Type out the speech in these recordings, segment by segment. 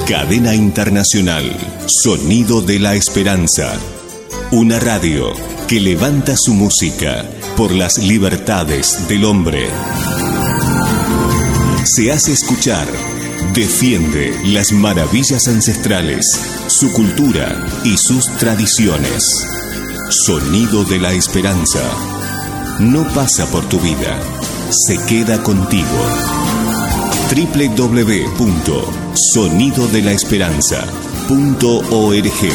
Cadena Internacional, Sonido de la Esperanza. Una radio que levanta su música por las libertades del hombre. Se hace escuchar, defiende las maravillas ancestrales, su cultura y sus tradiciones. Sonido de la Esperanza. No pasa por tu vida, se queda contigo. www.sonidodelaesperanza.org.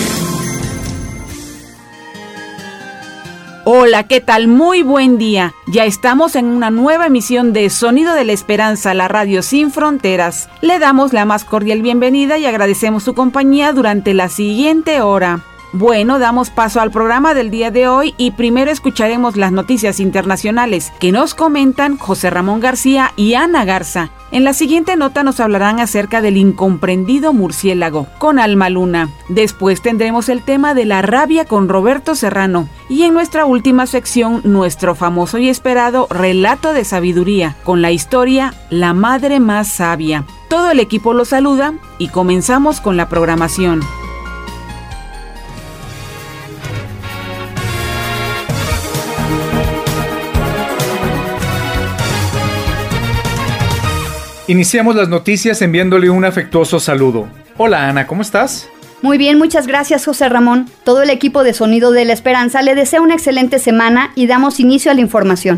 Hola, ¿qué tal? Muy buen día. Ya estamos en una nueva emisión de Sonido de la Esperanza, la radio sin fronteras. Le damos la más cordial bienvenida y agradecemos su compañía durante la siguiente hora. Bueno, damos paso al programa del día de hoy y primero escucharemos las noticias internacionales que nos comentan José Ramón García y Ana Garza. En la siguiente nota nos hablarán acerca del incomprendido murciélago con Alma Luna. Después tendremos el tema de la rabia con Roberto Serrano. Y en nuestra última sección, nuestro famoso y esperado relato de sabiduría con la historia La Madre Más Sabia. Todo el equipo los saluda y comenzamos con la programación. Iniciamos las noticias enviándole un afectuoso saludo. Hola Ana, ¿cómo estás? Muy bien, muchas gracias José Ramón. Todo el equipo de Sonido de la Esperanza le desea una excelente semana y damos inicio a la información.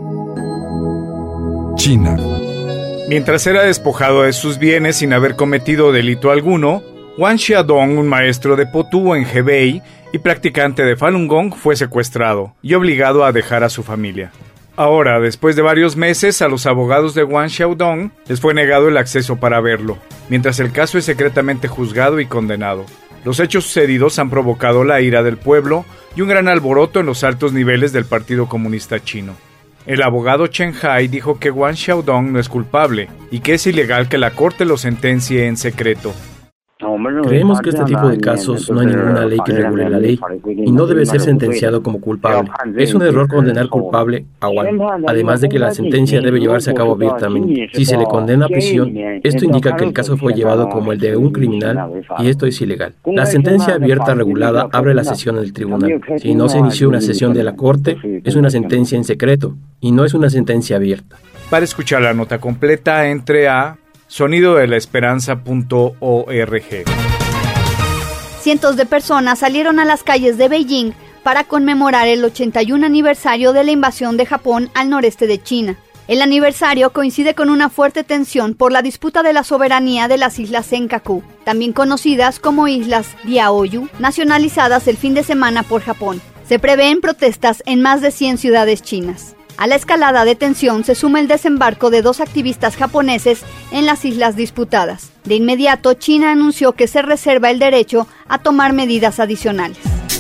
China. Mientras era despojado de sus bienes sin haber cometido delito alguno, Wang Xiaodong, un maestro de Potú en Hebei y practicante de Falun Gong, fue secuestrado y obligado a dejar a su familia. Ahora, después de varios meses, a los abogados de Wang Xiaodong les fue negado el acceso para verlo, mientras el caso es secretamente juzgado y condenado. Los hechos sucedidos han provocado la ira del pueblo y un gran alboroto en los altos niveles del Partido Comunista Chino. El abogado Chen Hai dijo que Wang Xiaodong no es culpable y que es ilegal que la corte lo sentencie en secreto. Creemos que este tipo de casos no hay ninguna ley que regule la ley y no debe ser sentenciado como culpable. Es un error condenar culpable a Wang, además de que la sentencia debe llevarse a cabo abiertamente. Si se le condena a prisión, esto indica que el caso fue llevado como el de un criminal y esto es ilegal. La sentencia abierta regulada abre la sesión del tribunal. Si no se inició una sesión de la corte, es una sentencia en secreto y no es una sentencia abierta. Para escuchar la nota completa, entre a sonidodelaesperanza.org. Cientos de personas salieron a las calles de Beijing para conmemorar el 81 aniversario de la invasión de Japón al noreste de China. El aniversario coincide con una fuerte tensión por la disputa de la soberanía de las islas Senkaku, también conocidas como islas Diaoyu, nacionalizadas el fin de semana por Japón. Se prevén protestas en más de 100 ciudades chinas. A la escalada de tensión se suma el desembarco de 2 activistas japoneses en las islas disputadas. De inmediato, China anunció que se reserva el derecho a tomar medidas adicionales.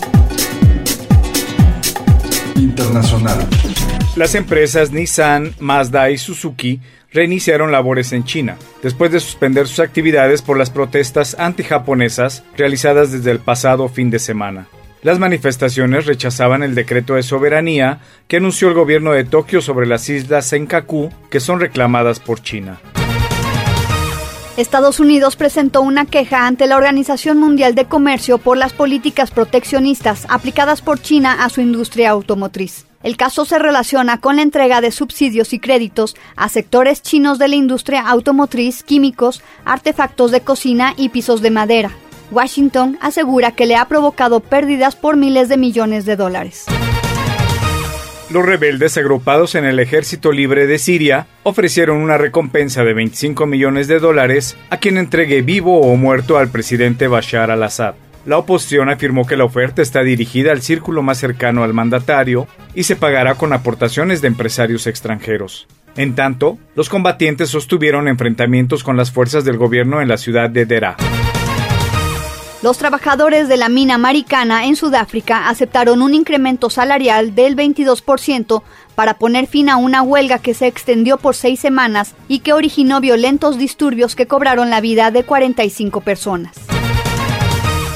Internacional. Las empresas Nissan, Mazda y Suzuki reiniciaron labores en China, después de suspender sus actividades por las protestas antijaponesas realizadas desde el pasado fin de semana. Las manifestaciones rechazaban el decreto de soberanía que anunció el gobierno de Tokio sobre las islas Senkaku, que son reclamadas por China. Estados Unidos presentó una queja ante la Organización Mundial de Comercio por las políticas proteccionistas aplicadas por China a su industria automotriz. El caso se relaciona con la entrega de subsidios y créditos a sectores chinos de la industria automotriz, químicos, artefactos de cocina y pisos de madera. Washington asegura que le ha provocado pérdidas por miles de millones de dólares. Los rebeldes agrupados en el Ejército Libre de Siria ofrecieron una recompensa de $25 millones a quien entregue vivo o muerto al presidente Bashar al-Assad. La oposición afirmó que la oferta está dirigida al círculo más cercano al mandatario y se pagará con aportaciones de empresarios extranjeros. En tanto, los combatientes sostuvieron enfrentamientos con las fuerzas del gobierno en la ciudad de Deraa. Los trabajadores de la mina Maricana en Sudáfrica aceptaron un incremento salarial del 22% para poner fin a una huelga que se extendió por 6 semanas y que originó violentos disturbios que cobraron la vida de 45 personas.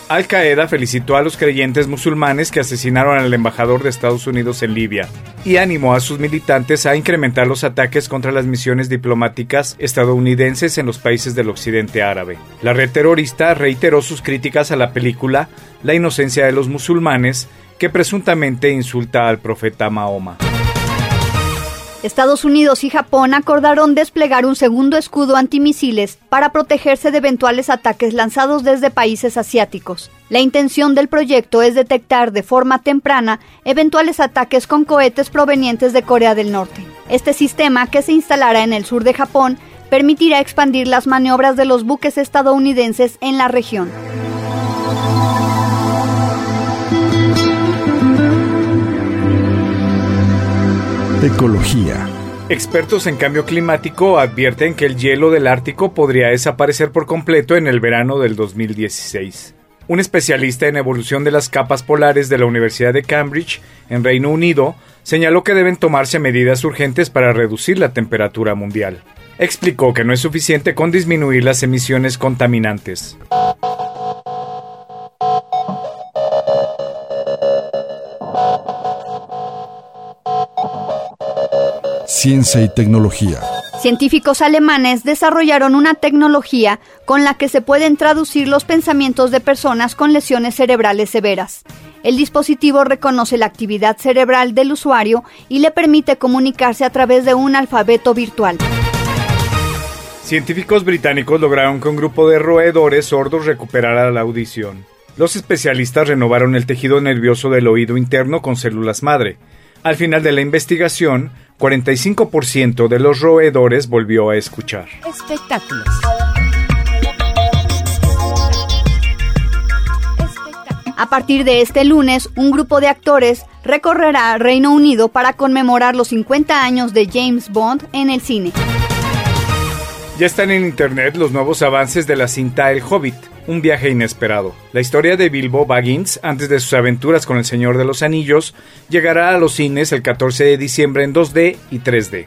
Al Qaeda felicitó a los creyentes musulmanes que asesinaron al embajador de Estados Unidos en Libia y animó a sus militantes a incrementar los ataques contra las misiones diplomáticas estadounidenses en los países del occidente árabe. La red terrorista reiteró sus críticas a la película La inocencia de los musulmanes, que presuntamente insulta al profeta Mahoma. Estados Unidos y Japón acordaron desplegar un segundo escudo antimisiles para protegerse de eventuales ataques lanzados desde países asiáticos. La intención del proyecto es detectar de forma temprana eventuales ataques con cohetes provenientes de Corea del Norte. Este sistema, que se instalará en el sur de Japón, permitirá expandir las maniobras de los buques estadounidenses en la región. Ecología. Expertos en cambio climático advierten que el hielo del Ártico podría desaparecer por completo en el verano del 2016. Un especialista en evolución de las capas polares de la Universidad de Cambridge, en Reino Unido, señaló que deben tomarse medidas urgentes para reducir la temperatura mundial. Explicó que no es suficiente con disminuir las emisiones contaminantes. Ciencia y tecnología. Científicos alemanes desarrollaron una tecnología con la que se pueden traducir los pensamientos de personas con lesiones cerebrales severas. El dispositivo reconoce la actividad cerebral del usuario y le permite comunicarse a través de un alfabeto virtual. Científicos británicos lograron que un grupo de roedores sordos recuperara la audición. Los especialistas renovaron el tejido nervioso del oído interno con células madre. Al final de la investigación, 45% de los roedores volvió a escuchar. Espectáculos. A partir de este lunes, un grupo de actores recorrerá Reino Unido para conmemorar los 50 años de James Bond en el cine. Ya están en internet los nuevos avances de la cinta El Hobbit, un viaje inesperado. La historia de Bilbo Baggins, antes de sus aventuras con el Señor de los Anillos, llegará a los cines el 14 de diciembre en 2D y 3D.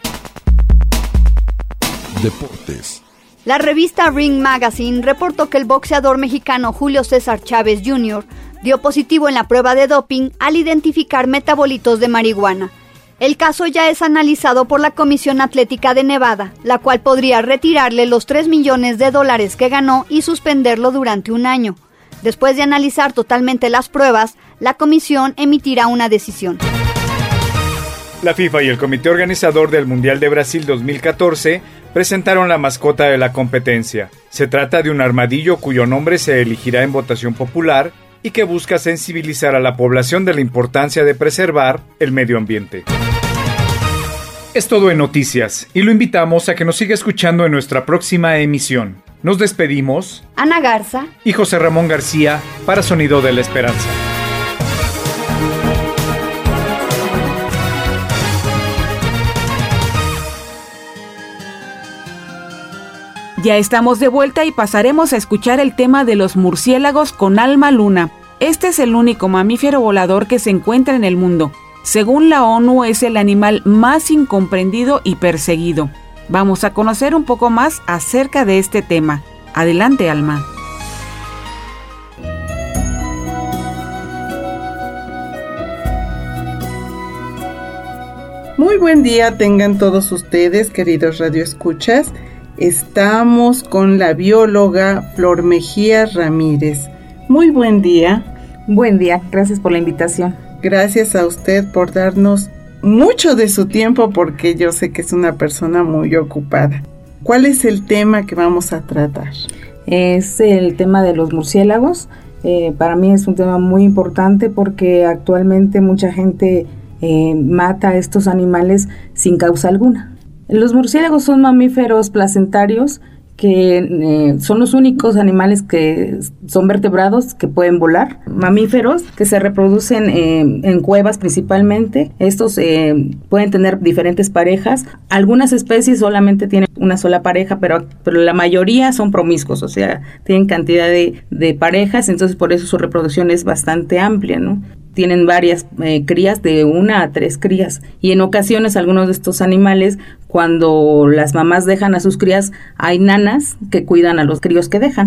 Deportes. La revista Ring Magazine reportó que el boxeador mexicano Julio César Chávez Jr. dio positivo en la prueba de doping al identificar metabolitos de marihuana. El caso ya es analizado por la Comisión Atlética de Nevada, la cual podría retirarle los $3 millones que ganó y suspenderlo durante un año. Después de analizar totalmente las pruebas, la comisión emitirá una decisión. La FIFA y el comité organizador del Mundial de Brasil 2014 presentaron la mascota de la competencia. Se trata de un armadillo cuyo nombre se elegirá en votación popular y que busca sensibilizar a la población de la importancia de preservar el medio ambiente. Es todo en noticias y lo invitamos a que nos siga escuchando en nuestra próxima emisión. Nos despedimos, Ana Garza y José Ramón García, para Sonido de la Esperanza. Ya estamos de vuelta y pasaremos a escuchar el tema de los murciélagos con Alma Luna. Este es el único mamífero volador que se encuentra en el mundo. Según la ONU, es el animal más incomprendido y perseguido. Vamos a conocer un poco más acerca de este tema. Adelante, Alma. Muy buen día tengan todos ustedes, queridos radioescuchas. Estamos con la bióloga Flor Mejía Ramírez. Muy buen día. Buen día, gracias por la invitación. Gracias a usted por darnos mucho de su tiempo, porque yo sé que es una persona muy ocupada. ¿Cuál es el tema que vamos a tratar? Es el tema de los murciélagos. Para mí es un tema muy importante porque actualmente mucha gente mata a estos animales sin causa alguna. Los murciélagos son mamíferos placentarios que son los únicos animales que son vertebrados que pueden volar, mamíferos que se reproducen en cuevas principalmente. Estos pueden tener diferentes parejas. Algunas especies solamente tienen una sola pareja, pero la mayoría son promiscuos, o sea, tienen cantidad de parejas, entonces por eso su reproducción es bastante amplia, ¿no? Tienen varias crías, de 1 a 3 crías, y en ocasiones algunos de estos animales, cuando las mamás dejan a sus crías, hay nanas que cuidan a los críos que dejan.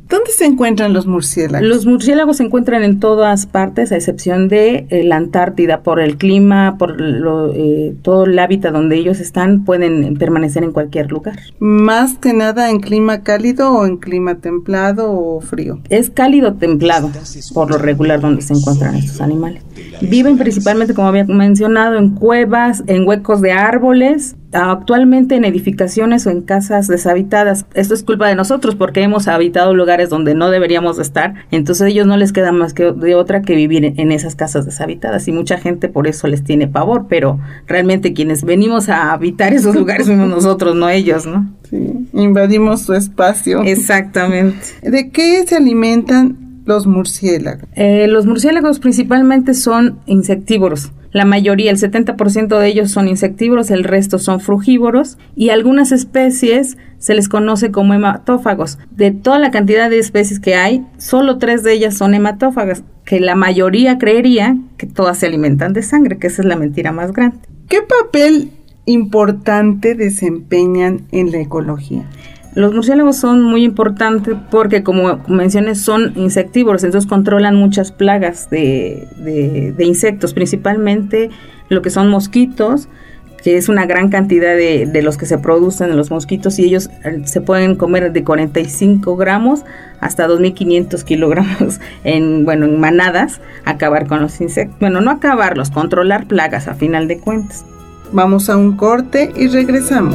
¿Dónde se encuentran los murciélagos? Los murciélagos se encuentran en todas partes, a excepción de la Antártida. Por el clima, por todo el hábitat donde ellos están, pueden permanecer en cualquier lugar. ¿Más que nada en clima cálido o en clima templado o frío? Es cálido templado, por lo regular, donde se encuentran estos animales. Viven principalmente, como había mencionado, en cuevas, en huecos de árboles, actualmente en edificaciones o en casas deshabitadas. Esto es culpa de nosotros porque hemos habitado lugares donde no deberíamos estar, entonces a ellos no les queda más que de otra que vivir en esas casas deshabitadas, y mucha gente por eso les tiene pavor, pero realmente quienes venimos a habitar esos lugares somos nosotros, no ellos, ¿no? Sí, invadimos su espacio. Exactamente. ¿De qué se alimentan los murciélagos? Los murciélagos principalmente son insectívoros. La mayoría, el 70% de ellos son insectívoros, el resto son frugívoros, y algunas especies se les conoce como hematófagos. De toda la cantidad de especies que hay, solo 3 de ellas son hematófagas, que la mayoría creería que todas se alimentan de sangre, que esa es la mentira más grande. ¿Qué papel importante desempeñan en la ecología? Los murciélagos son muy importantes porque, como mencioné, son insectívoros, entonces controlan muchas plagas de insectos, principalmente lo que son mosquitos, que es una gran cantidad de los que se producen en los mosquitos, y ellos se pueden comer de 45 gramos hasta 2.500 kilogramos en manadas, acabar con los insectos. Bueno, no acabarlos, controlar plagas a final de cuentas. Vamos a un corte y regresamos.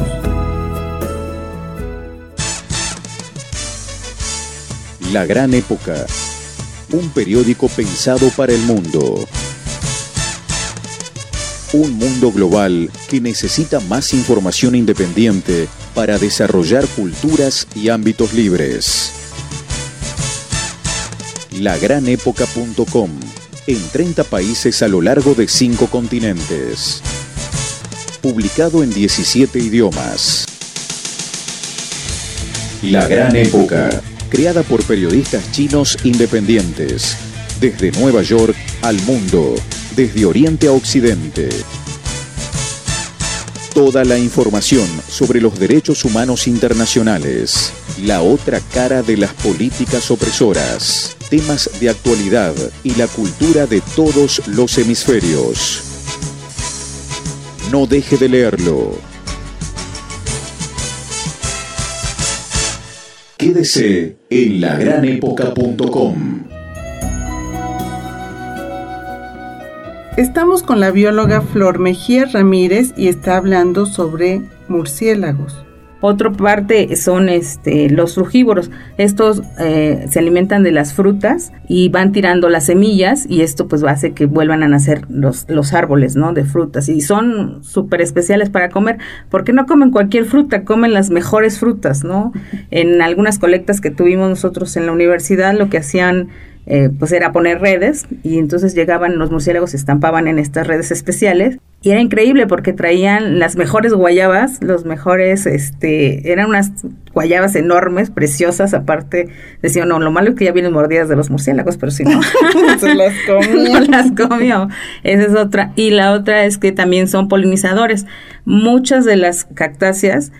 La Gran Época, un periódico pensado para el mundo. Un mundo global que necesita más información independiente para desarrollar culturas y ámbitos libres. Lagranépoca.com, en 30 países a lo largo de 5 continentes. Publicado en 17 idiomas. La Gran Época, creada por periodistas chinos independientes, desde Nueva York al mundo, desde Oriente a Occidente. Toda la información sobre los derechos humanos internacionales, la otra cara de las políticas opresoras, temas de actualidad y la cultura de todos los hemisferios. No deje de leerlo. Quédese en lagranépoca.com. Estamos con la bióloga Flor Mejía Ramírez y está hablando sobre murciélagos. Otra parte son los frugívoros. Estos se alimentan de las frutas y van tirando las semillas, y esto pues hace que vuelvan a nacer los árboles, ¿no?, de frutas, y son súper especiales para comer, porque no comen cualquier fruta, comen las mejores frutas, ¿no? En algunas colectas que tuvimos nosotros en la universidad, lo que hacían pues era poner redes, y entonces llegaban los murciélagos, se estampaban en estas redes especiales, y era increíble porque traían las mejores guayabas, los mejores, eran unas guayabas enormes, preciosas. Aparte decían, no, lo malo es que ya vienen mordidas de los murciélagos, pero si no, se las comió. No las comió. Esa es otra. Y la otra es que también son polinizadores. Muchas de las cactáceas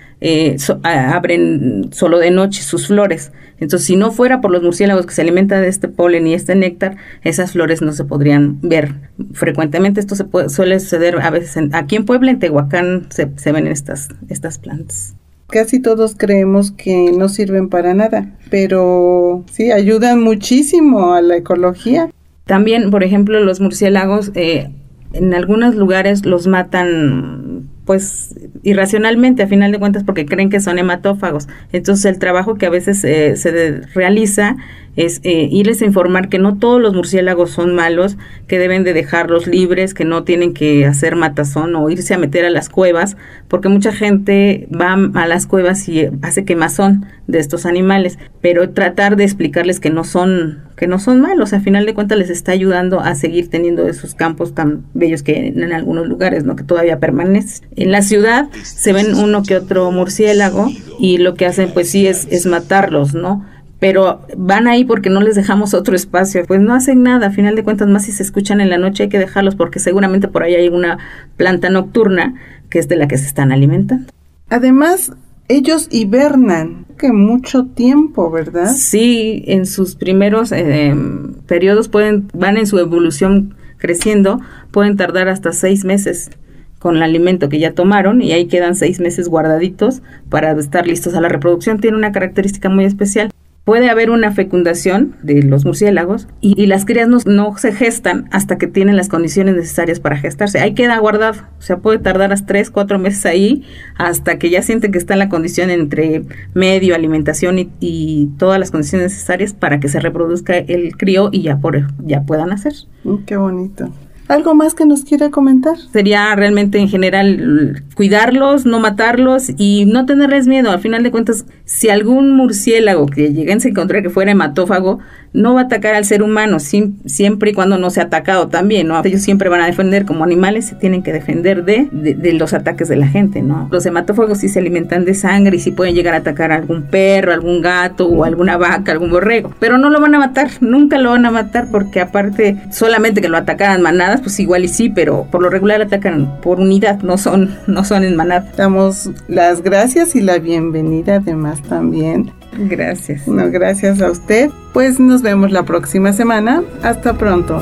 abren solo de noche sus flores. Entonces, si no fuera por los murciélagos que se alimentan de este polen y este néctar, esas flores no se podrían ver frecuentemente. Esto suele suceder a veces aquí en Puebla, en Tehuacán, se ven estas plantas. Casi todos creemos que no sirven para nada, pero sí ayudan muchísimo a la ecología. También, por ejemplo, los murciélagos en algunos lugares los matan pues irracionalmente, a final de cuentas, porque creen que son hematófagos. Entonces el trabajo que a veces se realiza es irles a informar que no todos los murciélagos son malos, que deben de dejarlos libres, que no tienen que hacer matazón o irse a meter a las cuevas, porque mucha gente va a las cuevas y hace quemazón de estos animales, pero tratar de explicarles que no son malos, a final de cuentas les está ayudando a seguir teniendo esos campos tan bellos que en algunos lugares, ¿no?, que todavía permanecen. En la ciudad se ven uno que otro murciélago y lo que hacen pues sí es matarlos, ¿no? Pero van ahí porque no les dejamos otro espacio, pues no hacen nada, a final de cuentas, más si se escuchan en la noche hay que dejarlos porque seguramente por ahí hay una planta nocturna que es de la que se están alimentando. Además, Ellos hibernan que mucho tiempo, ¿verdad? Sí, en sus primeros periodos van en su evolución creciendo, pueden tardar hasta 6 meses con el alimento que ya tomaron y ahí quedan 6 meses guardaditos para estar listos a la reproducción. Tiene una característica muy especial. Puede haber una fecundación de los murciélagos y las crías no se gestan hasta que tienen las condiciones necesarias para gestarse. Ahí queda guardado, o sea, puede tardar hasta 3-4 meses ahí hasta que ya sienten que está en la condición entre medio, alimentación y todas las condiciones necesarias para que se reproduzca el crío y ya puedan nacer. Qué bonito. ¿Algo más que nos quiera comentar? Sería realmente en general cuidarlos, no matarlos y no tenerles miedo. Al final de cuentas, si algún murciélago que lleguen a encontrar que fuera hematófago, no va a atacar al ser humano, siempre y cuando no sea atacado también, ¿no? Ellos siempre van a defender, como animales se tienen que defender de los ataques de la gente, ¿no? Los hematófagos sí se alimentan de sangre y sí pueden llegar a atacar a algún perro, algún gato o alguna vaca, algún borrego, pero no lo van a matar, nunca lo van a matar porque aparte solamente que lo atacaran manadas, pues igual y sí, pero por lo regular atacan por unidad, no son en manada. Damos las gracias y la bienvenida además también. Gracias. No, gracias a usted. Pues nos vemos la próxima semana. Hasta pronto.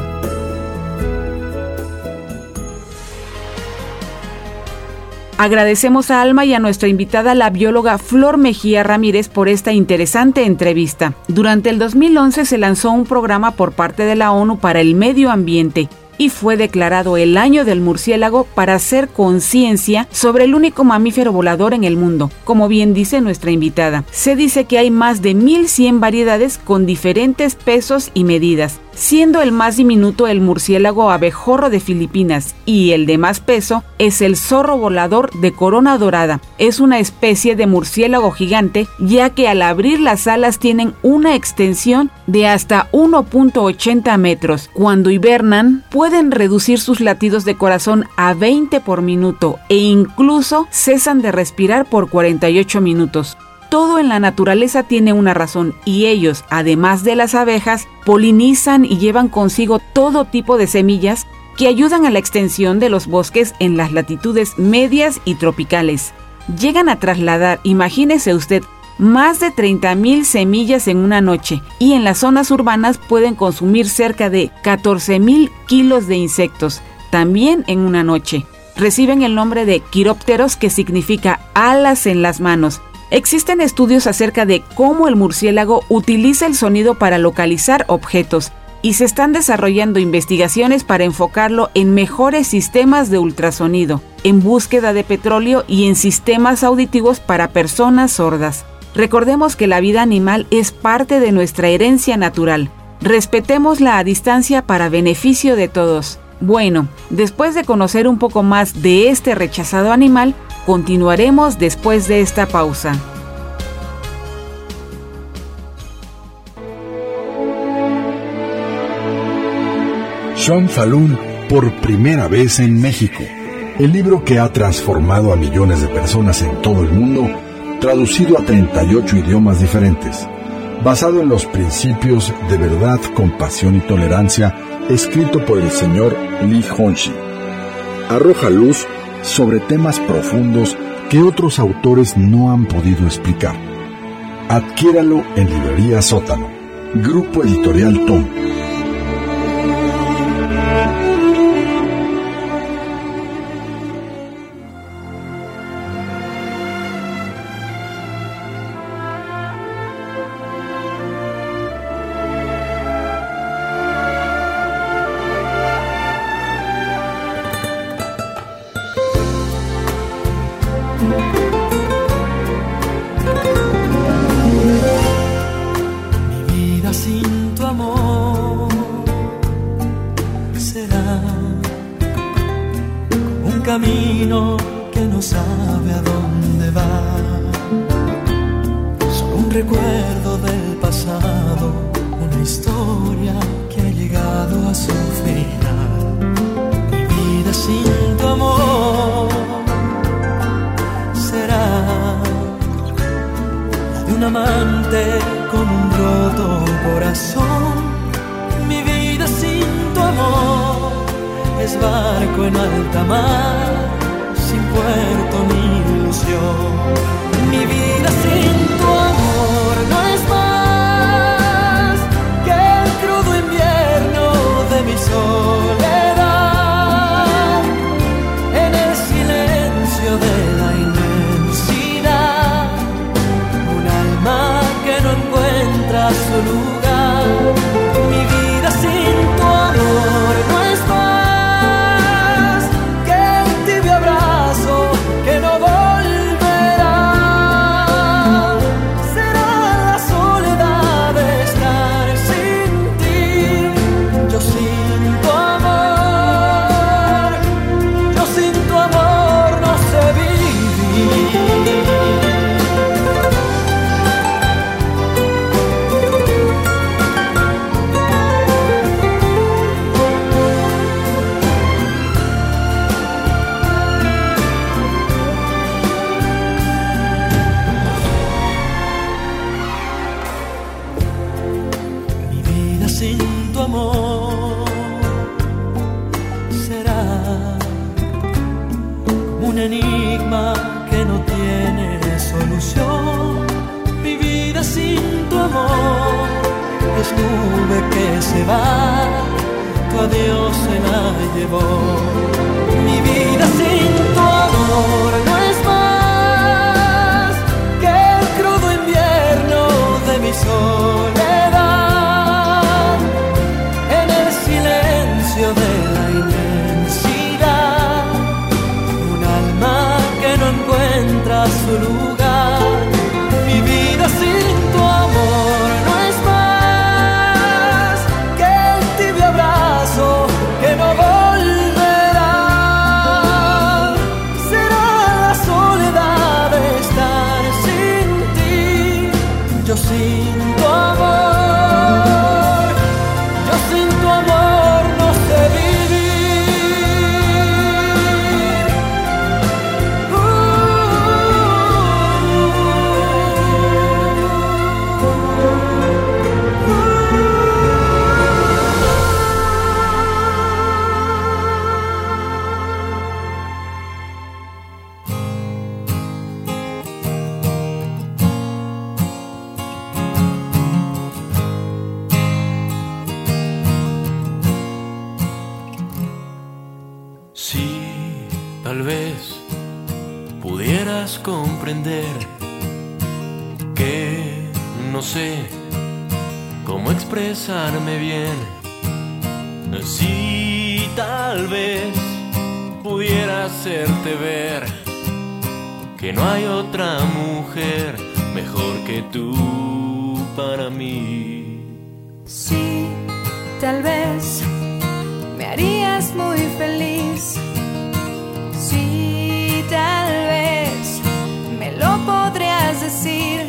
Agradecemos a Alma y a nuestra invitada, la bióloga Flor Mejía Ramírez, por esta interesante entrevista. Durante el 2011 se lanzó un programa por parte de la ONU para el medio ambiente y fue declarado el Año del Murciélago para hacer conciencia sobre el único mamífero volador en el mundo, como bien dice nuestra invitada. Se dice que hay más de 1,100 variedades con diferentes pesos y medidas, siendo el más diminuto el murciélago abejorro de Filipinas y el de más peso es el zorro volador de corona dorada. Es una especie de murciélago gigante, ya que al abrir las alas tienen una extensión de hasta 1.80 metros. Cuando hibernan, pueden reducir sus latidos de corazón a 20 por minuto e incluso cesan de respirar por 48 minutos. Todo en la naturaleza tiene una razón y ellos, además de las abejas, polinizan y llevan consigo todo tipo de semillas que ayudan a la extensión de los bosques en las latitudes medias y tropicales. Llegan a trasladar, imagínese usted, más de 30,000 semillas en una noche y en las zonas urbanas pueden consumir cerca de 14,000 kilos de insectos, también en una noche. Reciben el nombre de quirópteros, que significa alas en las manos. Existen estudios acerca de cómo el murciélago utiliza el sonido para localizar objetos y se están desarrollando investigaciones para enfocarlo en mejores sistemas de ultrasonido, en búsqueda de petróleo y en sistemas auditivos para personas sordas. Recordemos que la vida animal es parte de nuestra herencia natural. Respetémosla a distancia para beneficio de todos. Bueno, después de conocer un poco más de este rechazado animal, continuaremos después de esta pausa. Sean Falun por primera vez en México. El libro que ha transformado a millones de personas en todo el mundo, traducido a 38 idiomas diferentes, basado en los principios de verdad, compasión y tolerancia, escrito por el señor Lee Honshi. Arroja luz sobre temas profundos que otros autores no han podido explicar. Adquiéralo en Librería Sótano. Grupo Editorial Tom. camino que no sabe a dónde va. Solo un recuerdo del pasado, una historia que ha llegado a su final. Mi vida sin tu amor será la de un amante con un roto corazón. Mi vida sin tu amor es barco en alta mar, sin puerto ni ilusión. Mi vida sin tu amor no es más que el crudo invierno de mi soledad. En el silencio de la inmensidad, un alma que no encuentra su lugar. Mi vida sin tu amor no es más que el tibio abrazo que no volverá. Será la soledad de estar sin ti. Yo sin tu amor, yo sin tu amor no sé vivir. Sin tu amor será como un enigma que no tiene solución. Mi vida sin tu amor es nube que se va, tu adiós se la llevó. Mi vida sin tu amor no es más que el crudo invierno de mi soledad. De la inmensidad, un alma que no encuentra su lugar. Mi vida sin tu amor no es más que el tibio abrazo que no volverá. Será la soledad de estar sin ti. Yo sin tu amor, yo sin tu amor no sé vivir. Si tal vez pudieras comprender que no sé cómo expresarme bien. Si tal vez pudiera hacerte ver que no hay otra mujer mejor que tú para mí. Sí, tal vez me harías muy feliz. Sí, tal vez me lo podrías decir.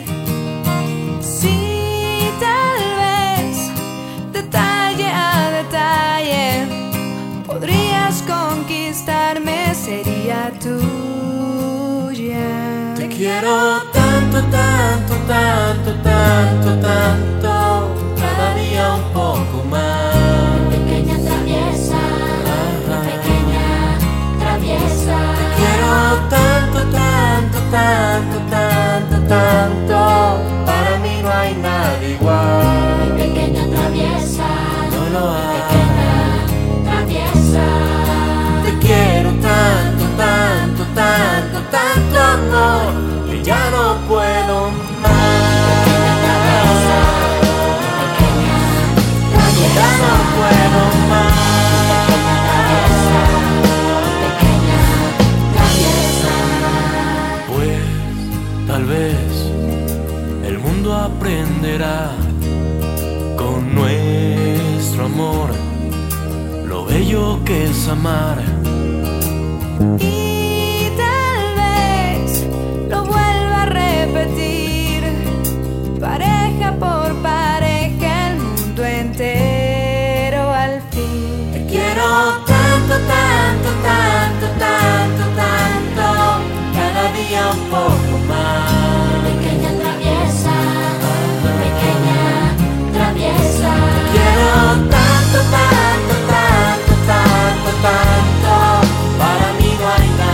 Sí, tal vez detalle a detalle podrías conquistarme, sería tuya. Te quiero tanto, tanto, tanto, tanto, tanto, cada día un poco más. Pequeña traviesa, pequeña traviesa. Te quiero tanto, tanto, tanto, tanto, tanto, para mí no hay nada igual. Pequeña traviesa, no lo hay. Pequeña traviesa. Te quiero tanto, tanto, tanto, tanto amor, que ya no puedo más. Pequeña traviesa, ya no puedo más. Pequeña traviesa. Pues tal vez el mundo aprenderá con nuestro amor lo bello que es amar. Y tal vez lo vuelva a repetir, pareja por pareja, el mundo entero al fin. Te quiero tanto, tanto, tanto, tanto, tanto, cada día un poco más. Pequeña traviesa, pequeña traviesa. Te quiero tanto, tanto, tanto, tanto, tanto, para mí no hay nada.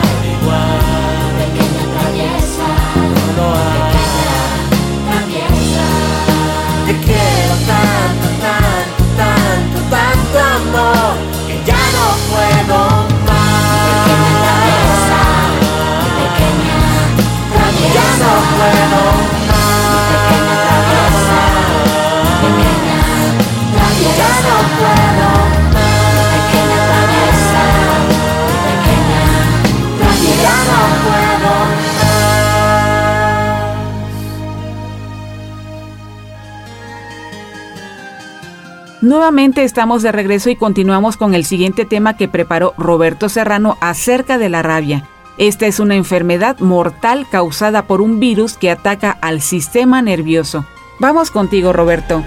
Nuevamente estamos de regreso y continuamos con el siguiente tema que preparó Roberto Serrano acerca de la rabia. Esta es una enfermedad mortal causada por un virus que ataca al sistema nervioso. Vamos contigo, Roberto.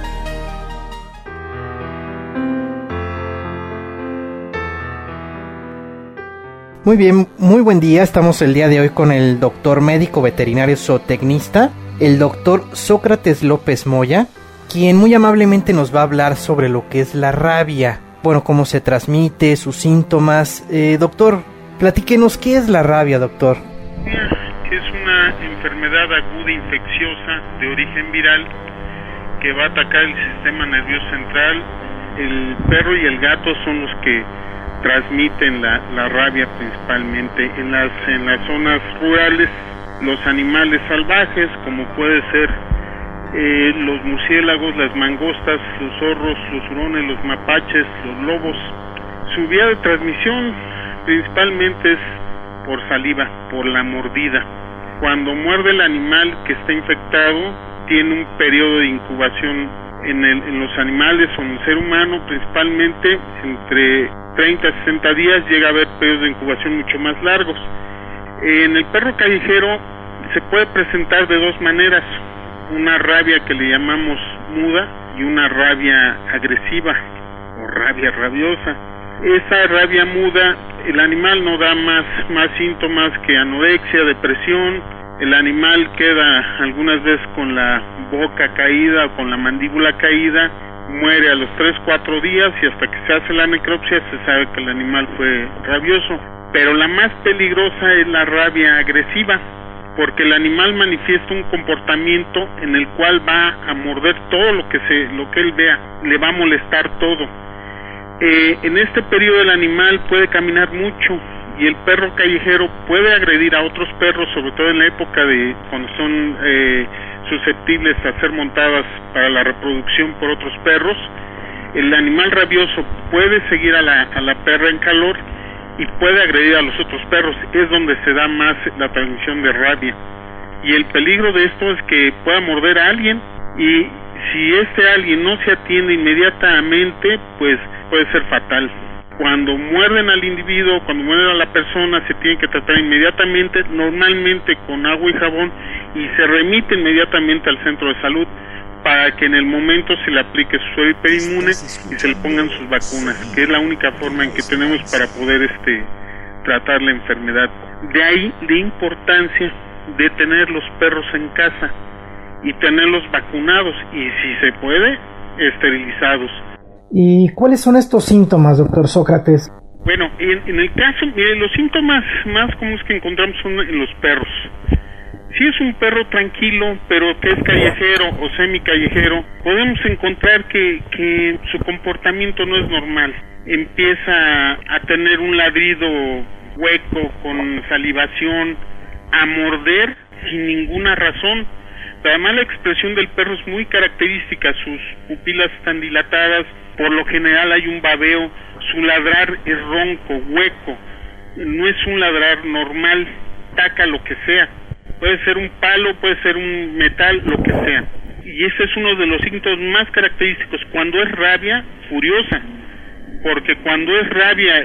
Muy bien, muy buen día. Estamos el día de hoy con el doctor médico veterinario zootecnista, el doctor Sócrates López Moya, quien muy amablemente nos va a hablar sobre lo que es la rabia. Bueno, cómo se transmite, sus síntomas. Doctor, platíquenos, ¿qué es la rabia, doctor? Es una enfermedad aguda infecciosa de origen viral que va a atacar el sistema nervioso central. El perro y el gato son los que transmiten la rabia principalmente. En las zonas rurales, los animales salvajes, como puede ser los murciélagos, las mangostas, los zorros, los hurones, los mapaches, los lobos. Su vía de transmisión principalmente es por saliva, por la mordida. Cuando muerde el animal que está infectado, tiene un periodo de incubación en los animales o en el ser humano, principalmente entre 30 a 60 días. Llega a haber periodos de incubación mucho más largos. En el perro callejero se puede presentar de dos maneras: una rabia que le llamamos muda y una rabia agresiva o rabia rabiosa. Esa rabia muda, el animal no da más síntomas que anorexia, depresión. El animal queda algunas veces con la boca caída o con la mandíbula caída, muere a los 3-4 días y hasta que se hace la necropsia se sabe que el animal fue rabioso. Pero la más peligrosa es la rabia agresiva, porque el animal manifiesta un comportamiento en el cual va a morder todo lo que él vea, le va a molestar todo. En este periodo el animal puede caminar mucho y el perro callejero puede agredir a otros perros, sobre todo en la época de cuando son susceptibles a ser montadas para la reproducción por otros perros. El animal rabioso puede seguir a la perra en calor y puede agredir a los otros perros. Es donde se da más la transmisión de rabia. Y el peligro de esto es que pueda morder a alguien, y si este alguien no se atiende inmediatamente, pues puede ser fatal. Cuando muerden al individuo, cuando muerden a la persona, se tiene que tratar inmediatamente, normalmente con agua y jabón, y se remite inmediatamente al centro de salud para que en el momento se le aplique su suero hiperinmune y se le pongan sus vacunas, que es la única forma en que tenemos para poder tratar la enfermedad. De ahí la importancia de tener los perros en casa y tenerlos vacunados y, si se puede, esterilizados. ¿Y cuáles son estos síntomas, doctor Sócrates? Bueno, en el caso, los síntomas más comunes que encontramos son en los perros. Si es un perro tranquilo, pero que es callejero o semicallejero, podemos encontrar que su comportamiento no es normal. Empieza a tener un ladrido hueco, con salivación, a morder sin ninguna razón. Además, la expresión del perro es muy característica, sus pupilas están dilatadas, por lo general hay un babeo, su ladrar es ronco, hueco, no es un ladrar normal, ataca lo que sea. Puede ser un palo, puede ser un metal, lo que sea. Y ese es uno de los síntomas más característicos. Cuando es rabia, furiosa. Porque cuando es rabia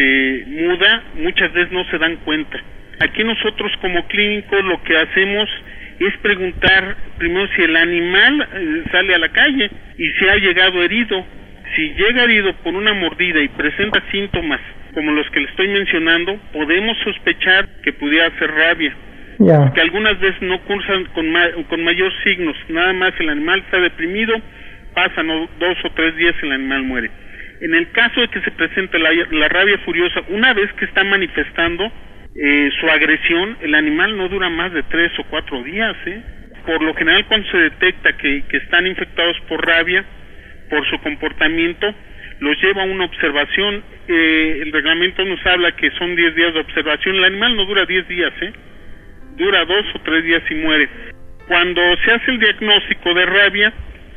muda, muchas veces no se dan cuenta. Aquí nosotros como clínicos lo que hacemos es preguntar primero si el animal sale a la calle y si ha llegado herido. Si llega herido por una mordida y presenta síntomas como los que le estoy mencionando, podemos sospechar que pudiera ser rabia. Porque algunas veces no cursan con mayor signos, nada más el animal está deprimido, pasan 2 o 3 días y el animal muere. En el caso de que se presente la rabia furiosa, una vez que está manifestando su agresión, el animal no dura más de 3 o 4 días. Por lo general, cuando se detecta que están infectados por rabia, por su comportamiento, los lleva a una observación. El reglamento nos habla que son 10 días de observación. El animal no dura 10 días, dura 2 o 3 días y muere. Cuando se hace el diagnóstico de rabia,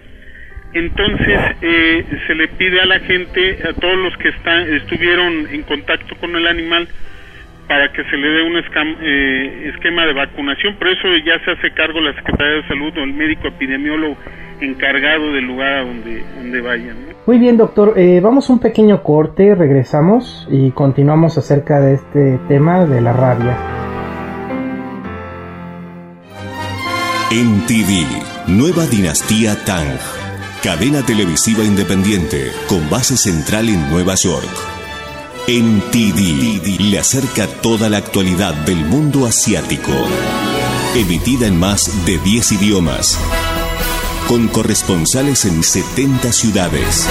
entonces se le pide a la gente, a todos los que estuvieron en contacto con el animal, para que se le dé un esquema de vacunación. Por eso ya se hace cargo la Secretaría de Salud o el médico epidemiólogo encargado del lugar a donde vayan, ¿no? Muy bien, doctor, vamos a un pequeño corte, regresamos y continuamos acerca de este tema de la rabia. NTV, nueva dinastía Tang, cadena televisiva independiente con base central en Nueva York. NTV le acerca toda la actualidad del mundo asiático, emitida en más de 10 idiomas, con corresponsales en 70 ciudades.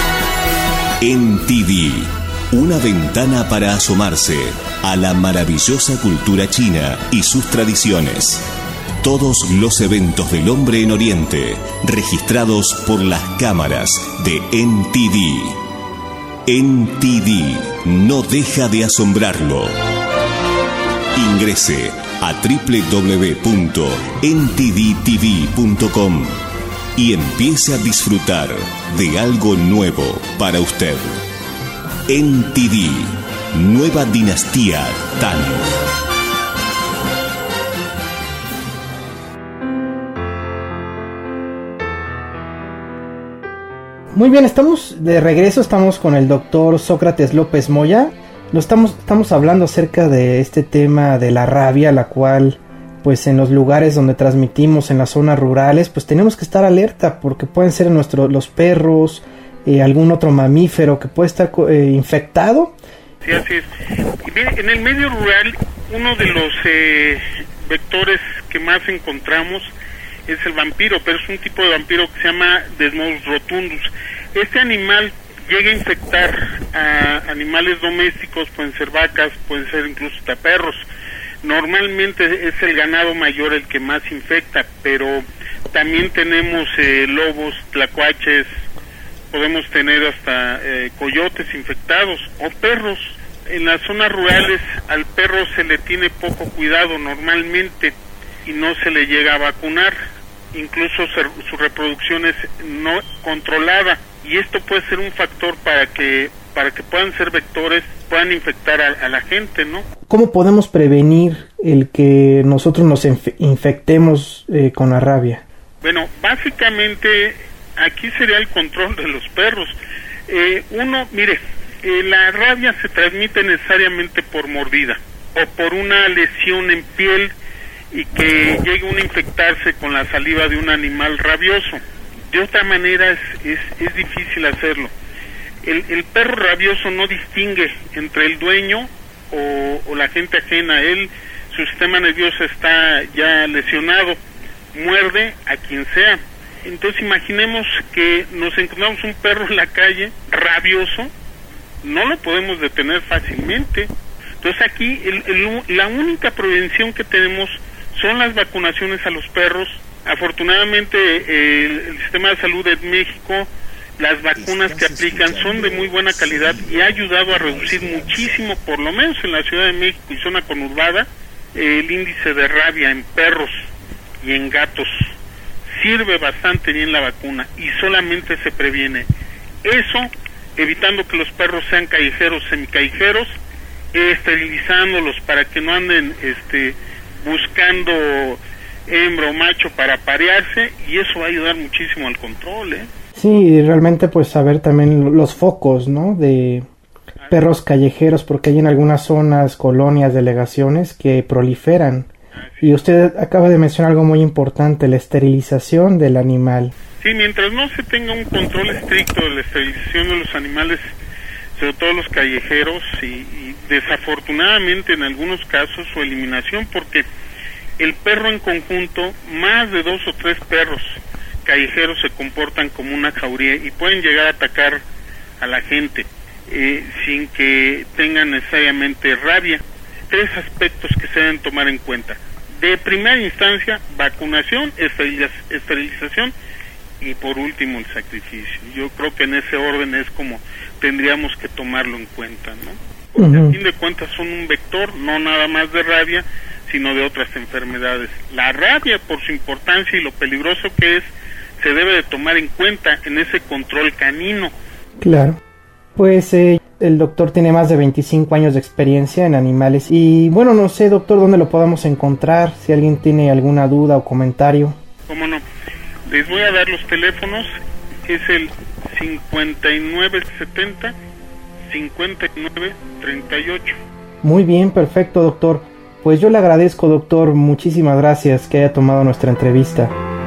NTV, una ventana para asomarse a la maravillosa cultura china y sus tradiciones. Todos los eventos del hombre en Oriente, registrados por las cámaras de NTV. NTV no deja de asombrarlo. Ingrese a www.ntvtv.com y empiece a disfrutar de algo nuevo para usted. NTV, nueva dinastía Tang. Muy bien, estamos de regreso, estamos con el doctor Sócrates López Moya. Estamos hablando acerca de este tema de la rabia, la cual, pues en los lugares donde transmitimos, en las zonas rurales, pues tenemos que estar alerta porque pueden ser los perros, algún otro mamífero que puede estar infectado. Sí, así es. Y bien, en el medio rural, uno de los vectores que más encontramos es el vampiro, pero es un tipo de vampiro que se llama Desmodus rotundus. Este animal llega a infectar a animales domésticos, pueden ser vacas, pueden ser incluso hasta perros. Normalmente es el ganado mayor el que más infecta, pero también tenemos lobos, tlacuaches, podemos tener hasta coyotes infectados o perros. En las zonas rurales al perro se le tiene poco cuidado normalmente y no se le llega a vacunar, incluso su reproducción es no controlada, y esto puede ser un factor para que puedan ser vectores, puedan infectar a la gente, ¿no? ¿Cómo podemos prevenir el que nosotros nos infectemos con la rabia? Bueno, básicamente aquí sería el control de los perros. La rabia se transmite necesariamente por mordida o por una lesión en piel y que llegue uno a infectarse con la saliva de un animal rabioso. De otra manera es difícil hacerlo. El perro rabioso no distingue entre el dueño o la gente ajena a él. Su sistema nervioso está ya lesionado, muerde a quien sea. Entonces imaginemos que nos encontramos un perro en la calle rabioso, no lo podemos detener fácilmente. Entonces aquí la única prevención que tenemos son las vacunaciones a los perros. Afortunadamente el sistema de salud de México, las vacunas que aplican son de muy buena calidad y ha ayudado a reducir muchísimo, por lo menos en la Ciudad de México y zona conurbada, el índice de rabia en perros y en gatos. Sirve bastante bien la vacuna y solamente se previene eso, evitando que los perros sean callejeros, semicallejeros, esterilizándolos para que no anden buscando hembra o macho para aparearse, y eso va a ayudar muchísimo al control, Sí, y realmente pues saber también los focos, ¿no? De perros callejeros, porque hay en algunas zonas, colonias, delegaciones que proliferan. Y usted acaba de mencionar algo muy importante, la esterilización del animal. Sí, mientras no se tenga un control estricto de la esterilización de los animales, sobre todo los callejeros, y desafortunadamente en algunos casos su eliminación, porque el perro en conjunto, más de 2 o 3 perros callejeros se comportan como una jauría y pueden llegar a atacar a la gente sin que tengan necesariamente rabia. 3 aspectos que se deben tomar en cuenta. De primera instancia, vacunación, esterilización y por último el sacrificio. Yo creo que en ese orden es como tendríamos que tomarlo en cuenta, ¿no? Porque a fin de cuentas son un vector, no nada más de rabia, sino de otras enfermedades. La rabia, por su importancia y lo peligroso que es, se debe de tomar en cuenta en ese control canino. Claro. Pues el doctor tiene más de 25 años de experiencia en animales. Y bueno, no sé, doctor, dónde lo podamos encontrar, si alguien tiene alguna duda o comentario. ¿Cómo no? Les voy a dar los teléfonos, es el 5970 5938. Muy bien, perfecto, doctor. Pues yo le agradezco, doctor, muchísimas gracias que haya tomado nuestra entrevista.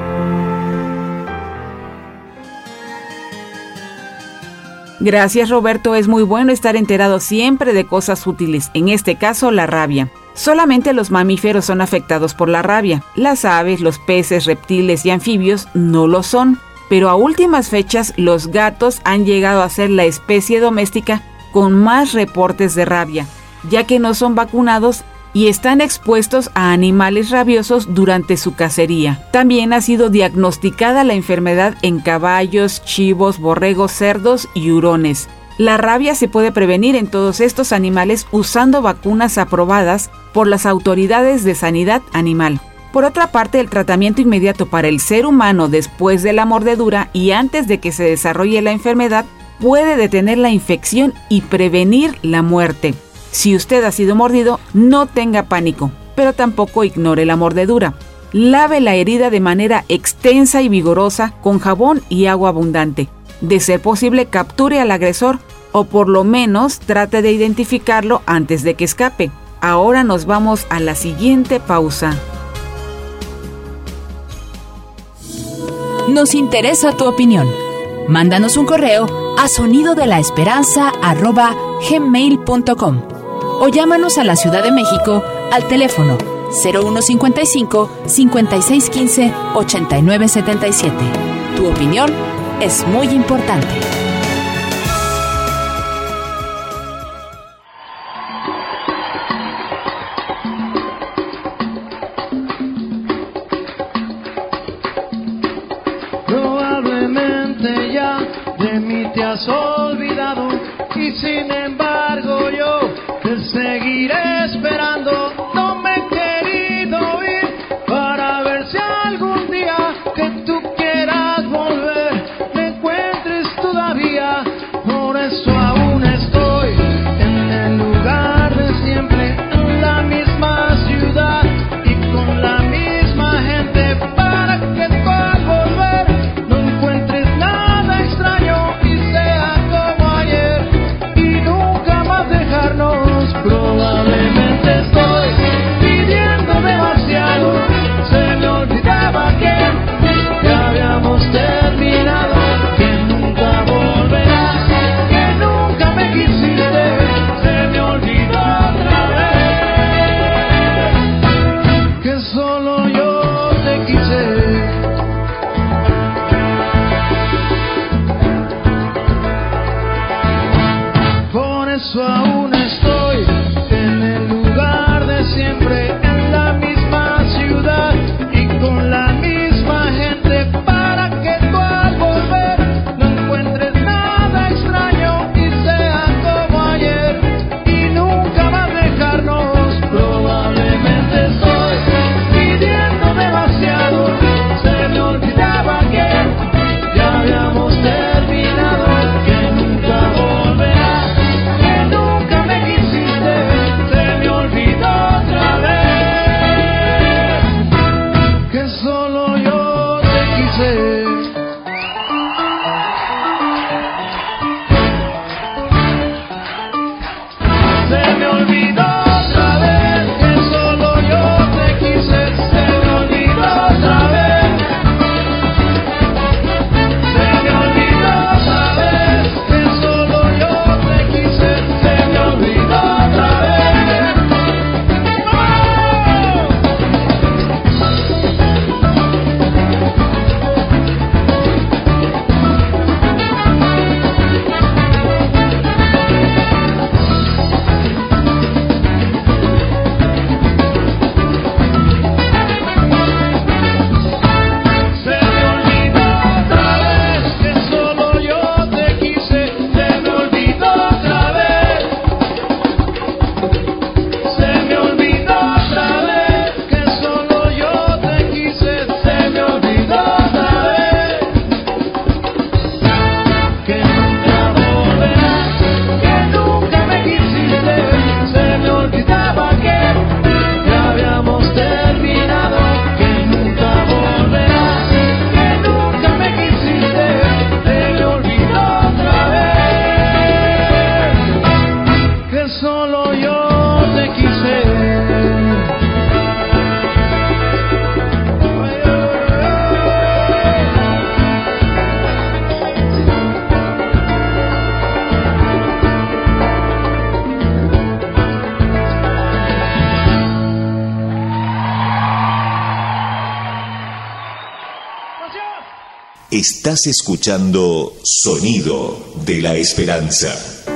Gracias, Roberto, es muy bueno estar enterado siempre de cosas útiles, en este caso la rabia. Solamente los mamíferos son afectados por la rabia. Las aves, los peces, reptiles y anfibios no lo son. Pero a últimas fechas, los gatos han llegado a ser la especie doméstica con más reportes de rabia, ya que no son vacunados y están expuestos a animales rabiosos durante su cacería. También ha sido diagnosticada la enfermedad en caballos, chivos, borregos, cerdos y hurones. La rabia se puede prevenir en todos estos animales usando vacunas aprobadas por las autoridades de sanidad animal. Por otra parte, el tratamiento inmediato para el ser humano después de la mordedura y antes de que se desarrolle la enfermedad puede detener la infección y prevenir la muerte. Si usted ha sido mordido, no tenga pánico, pero tampoco ignore la mordedura. Lave la herida de manera extensa y vigorosa con jabón y agua abundante. De ser posible, capture al agresor o por lo menos trate de identificarlo antes de que escape. Ahora nos vamos a la siguiente pausa. Nos interesa tu opinión. Mándanos un correo a sonidodelaesperanza@gmail.com o llámanos a la Ciudad de México al teléfono 0155 5615 8977. Tu opinión es muy importante. Probablemente ya de mí te has olvidado y sin embargo yo te seguiré esperando. No me he querido ir para ver si algún día que tú quieras volver me encuentres todavía Estás escuchando Sonido de la Esperanza.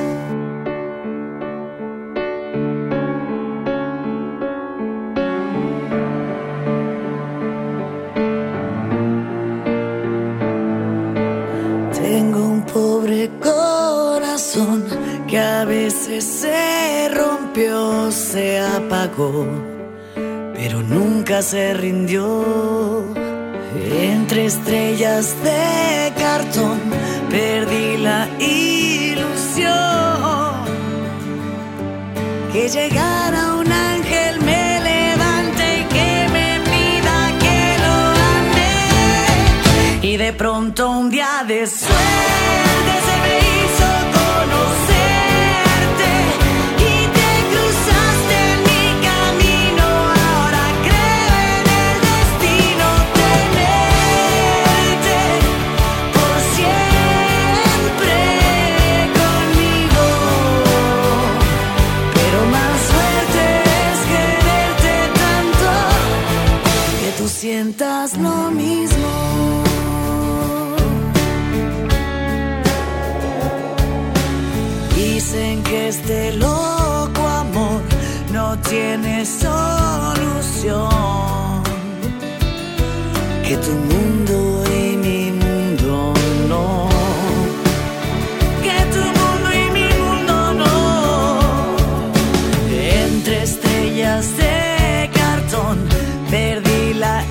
Tengo un pobre corazón que a veces se rompió, se apagó, pero nunca se rindió. Entre estrellas de cartón perdí la ilusión que llegara un ángel, me levante y que me pida que lo ame. Y de pronto un día de suerte se me hizo conocerte y te cruzaste en mi camino. Ahora creo en el destino, tenerte por siempre conmigo. Pero más suerte es quererte tanto que tú sientas lo mismo. Dicen que este loco amor no tiene solución, que tu mundo y mi mundo no, que tu mundo y mi mundo no. Entre estrellas de cartón perdí la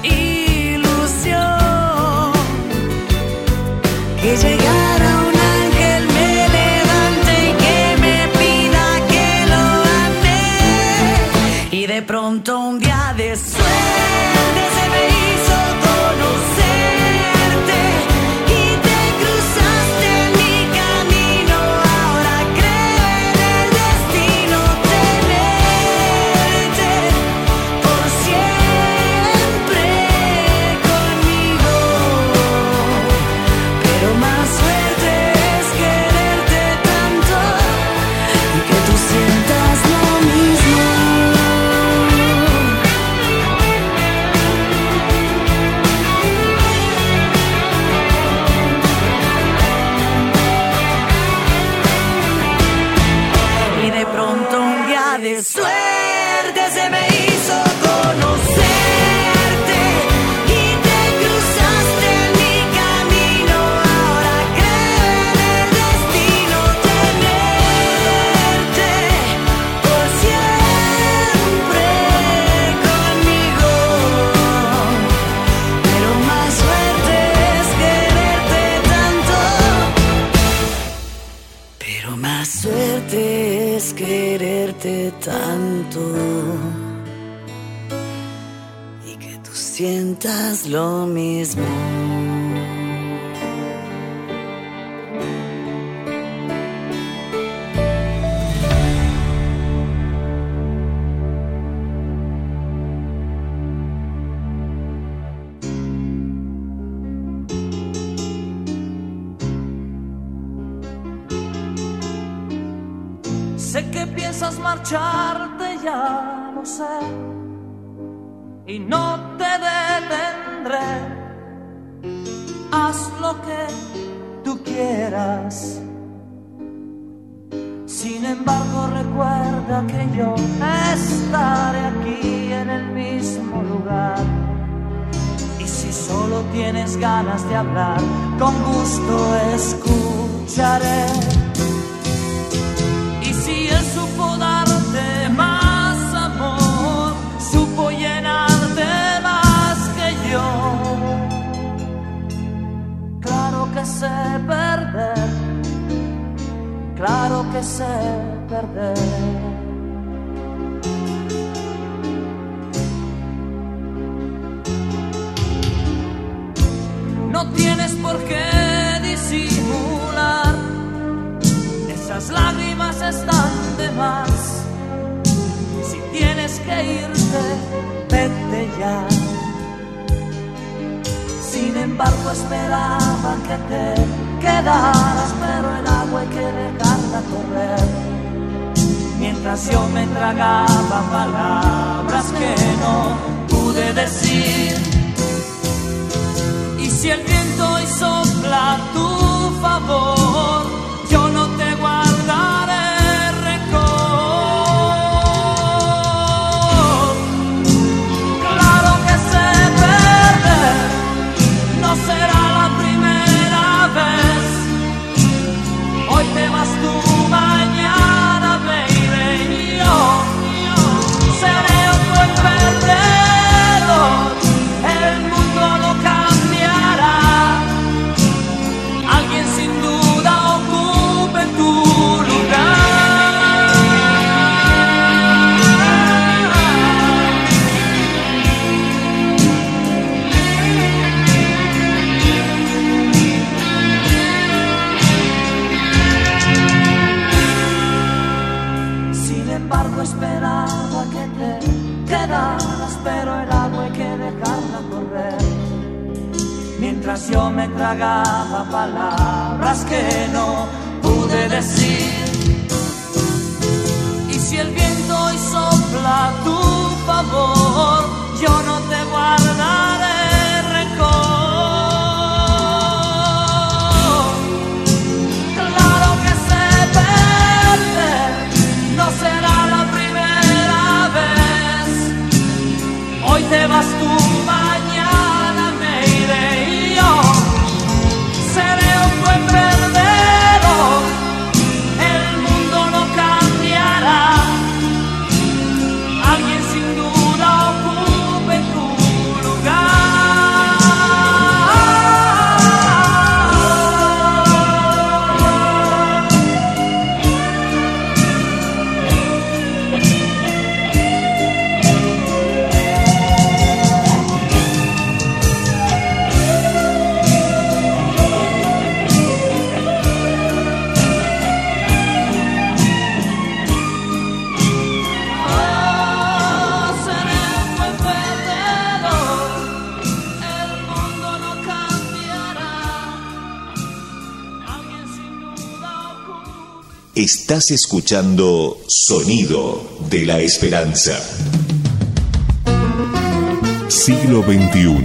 ilusión que llegara un ángel, me levante y que me pida que lo ame. Y de pronto un día de suerte se me hizo conocerte y te cruzaste en mi camino. Ahora creo en el destino, tenerte por siempre conmigo. Pero más suerte es quererte tanto que tú sientas lo mismo. Y de pronto un día de suerte se me hizo conocerte y te cruzaste en mi camino. Ahora creo en el destino, tenerte por siempre conmigo. Pero más suerte es quererte tanto, pero más suerte es quererte tanto y que tú sientas lo mismo. Sé que piensas marcharte, ya lo sé, y no te detendré. Haz lo que tú quieras. Sin embargo, recuerda que yo estaré aquí en el mismo lugar. Y si solo tienes ganas de hablar, con gusto escucharé. Y si él supo darte más amor, supo llenarte más que yo. Claro que sé perder, claro que sé perder. No tienes por qué disimular, esas lágrimas están de más. Si tienes que irte, vete ya. Sin embargo, esperaba que te quedaras, pero el agua hay que dejarla correr. Mientras yo me tragaba palabras que no pude decir. Y si el viento hoy sopla a tu favor, yo no te guardaré rencor. Claro que sé perder, no será la primera vez. Hoy te vas tú, mañana baby, y yo seré un buen perdedor. El mundo no cambiará, alguien sin duda ocupe tu lugar. Sin embargo esperaba que te quedaras, pero el agua hay que dejarla correr. Mientras yo me tragaba palabras que no pude decir. Y si el viento hoy sopla a tu favor, yo no te guardaré rencor. Claro que sé perder, no será la primera vez. Hoy te vas tú, mañana me iré y yo seré un buen perdedor. El mundo no cambiará, alguien sin duda ocupe tu lugar. Estás escuchando Sonido de la Esperanza. Siglo XXI.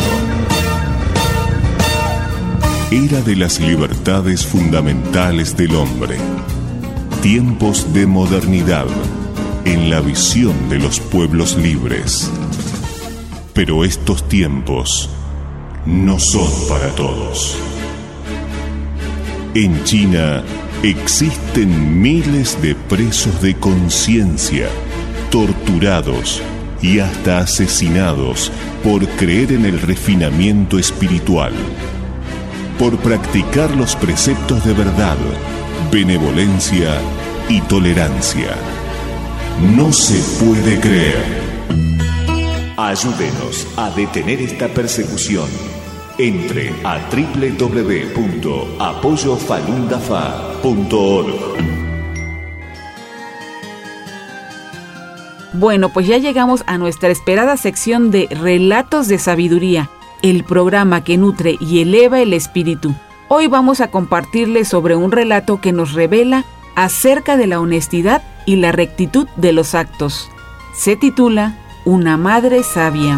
Era de las libertades fundamentales del hombre. Tiempos de modernidad en la visión de los pueblos libres. Pero estos tiempos no son para todos. En China existen miles de presos de conciencia, torturados y hasta asesinados por creer en el refinamiento espiritual, por practicar los preceptos de verdad, benevolencia y tolerancia. No se puede creer. Ayúdenos a detener esta persecución. Entre a www.apoyofalundafa.org. Bueno, pues ya llegamos a nuestra esperada sección de Relatos de Sabiduría, el programa que nutre y eleva el espíritu. Hoy vamos a compartirles sobre un relato que nos revela acerca de la honestidad y la rectitud de los actos. Se titula Una madre sabia.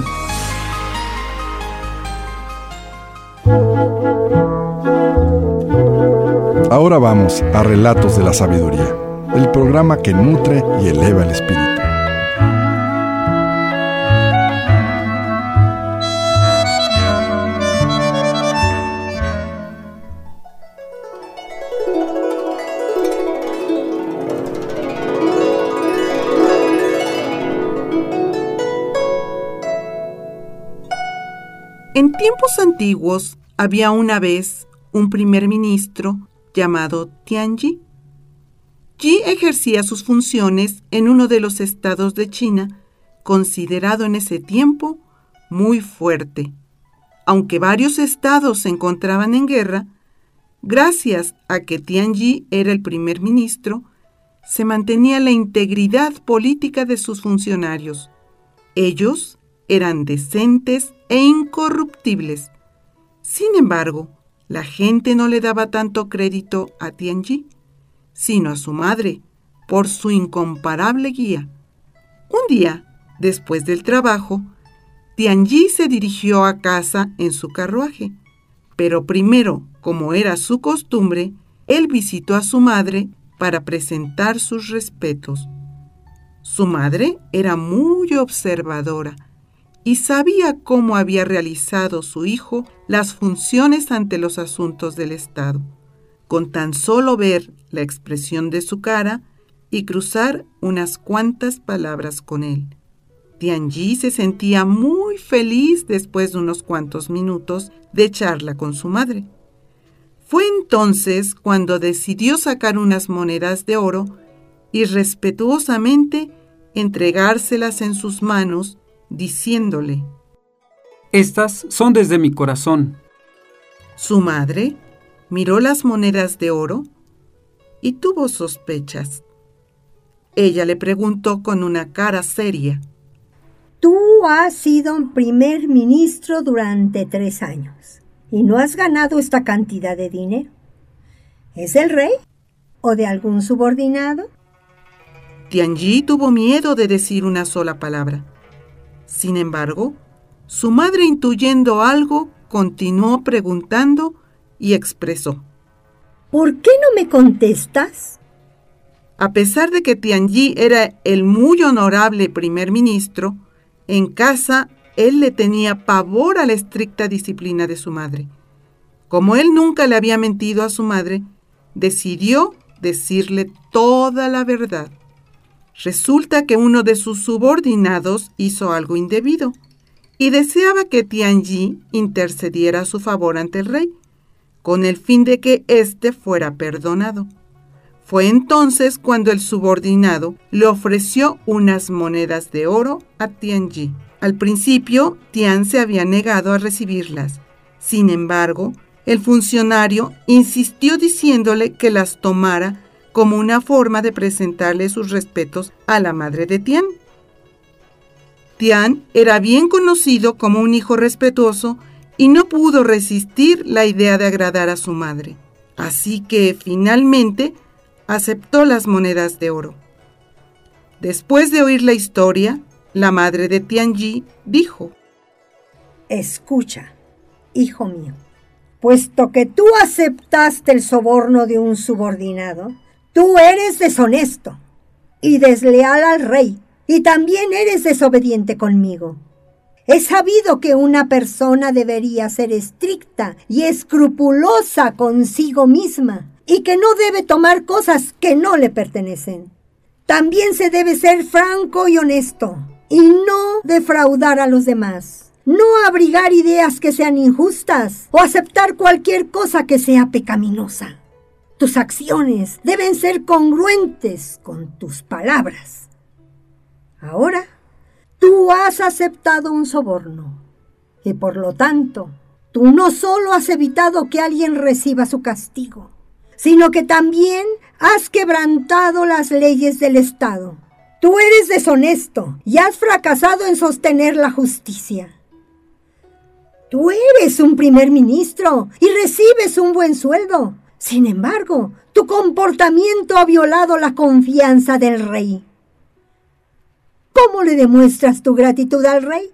Ahora vamos a Relatos de la Sabiduría, el programa que nutre y eleva el espíritu. En tiempos antiguos había una vez un primer ministro llamado Tianji. Yi ejercía sus funciones en uno de los estados de China, considerado en ese tiempo muy fuerte. Aunque varios estados se encontraban en guerra, gracias a que Tianji era el primer ministro, se mantenía la integridad política de sus funcionarios. Ellos eran decentes e incorruptibles. Sin embargo, la gente no le daba tanto crédito a Tianji, sino a su madre, por su incomparable guía. Un día, después del trabajo, Tianji se dirigió a casa en su carruaje. Pero primero, como era su costumbre, él visitó a su madre para presentar sus respetos. Su madre era muy observadora y sabía cómo había realizado su hijo las funciones ante los asuntos del Estado, con tan solo ver la expresión de su cara y cruzar unas cuantas palabras con él. Tianyi se sentía muy feliz después de unos cuantos minutos de charla con su madre. Fue entonces cuando decidió sacar unas monedas de oro y respetuosamente entregárselas en sus manos, diciéndole: «Estas son desde mi corazón». Su madre miró las monedas de oro y tuvo sospechas. Ella le preguntó con una cara seria: «Tú has sido un primer ministro durante 3 años y no has ganado esta cantidad de dinero. ¿Es del rey o de algún subordinado?» Tianyi tuvo miedo de decir una sola palabra. Sin embargo, su madre, intuyendo algo, continuó preguntando y expresó: «¿Por qué no me contestas?» A pesar de que Tianyi era el muy honorable primer ministro, en casa él le tenía pavor a la estricta disciplina de su madre. Como él nunca le había mentido a su madre, decidió decirle toda la verdad. Resulta que uno de sus subordinados hizo algo indebido y deseaba que Tianyi intercediera a su favor ante el rey, con el fin de que éste fuera perdonado. Fue entonces cuando el subordinado le ofreció unas monedas de oro a Tianyi. Al principio, Tian se había negado a recibirlas. Sin embargo, el funcionario insistió diciéndole que las tomara como una forma de presentarle sus respetos a la madre de Tian. Tian era bien conocido como un hijo respetuoso y no pudo resistir la idea de agradar a su madre. Así que finalmente aceptó las monedas de oro. Después de oír la historia, la madre de Tianyi dijo: «Escucha, hijo mío, puesto que tú aceptaste el soborno de un subordinado, tú eres deshonesto y desleal al rey, y también eres desobediente conmigo. He sabido que una persona debería ser estricta y escrupulosa consigo misma, y que no debe tomar cosas que no le pertenecen. También se debe ser franco y honesto, y no defraudar a los demás. No abrigar ideas que sean injustas o aceptar cualquier cosa que sea pecaminosa. Tus acciones deben ser congruentes con tus palabras. Ahora, tú has aceptado un soborno y por lo tanto, tú no solo has evitado que alguien reciba su castigo, sino que también has quebrantado las leyes del Estado. Tú eres deshonesto y has fracasado en sostener la justicia. Tú eres un primer ministro y recibes un buen sueldo. Sin embargo, tu comportamiento ha violado la confianza del rey. ¿Cómo le demuestras tu gratitud al rey?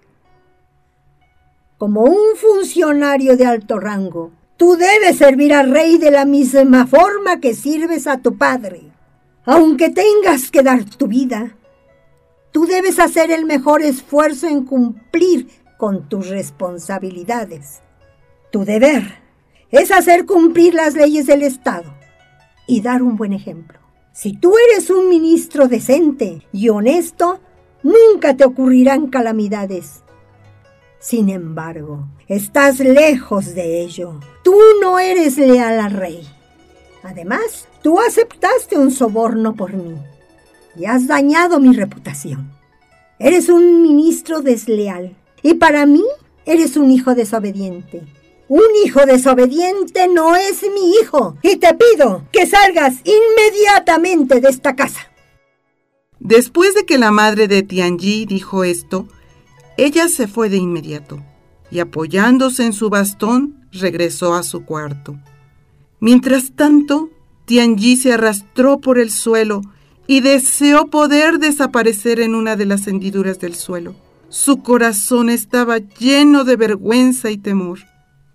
Como un funcionario de alto rango, tú debes servir al rey de la misma forma que sirves a tu padre. Aunque tengas que dar tu vida, tú debes hacer el mejor esfuerzo en cumplir con tus responsabilidades. Tu deber es hacer cumplir las leyes del Estado y dar un buen ejemplo. Si tú eres un ministro decente y honesto, nunca te ocurrirán calamidades. Sin embargo, estás lejos de ello. Tú no eres leal al rey. Además, tú aceptaste un soborno por mí y has dañado mi reputación. Eres un ministro desleal y para mí eres un hijo desobediente. Un hijo desobediente no es mi hijo y te pido que salgas inmediatamente de esta casa. Después de que la madre de Tianyi dijo esto, ella se fue de inmediato y apoyándose en su bastón regresó a su cuarto. Mientras tanto, Tianyi se arrastró por el suelo y deseó poder desaparecer en una de las hendiduras del suelo. Su corazón estaba lleno de vergüenza y temor.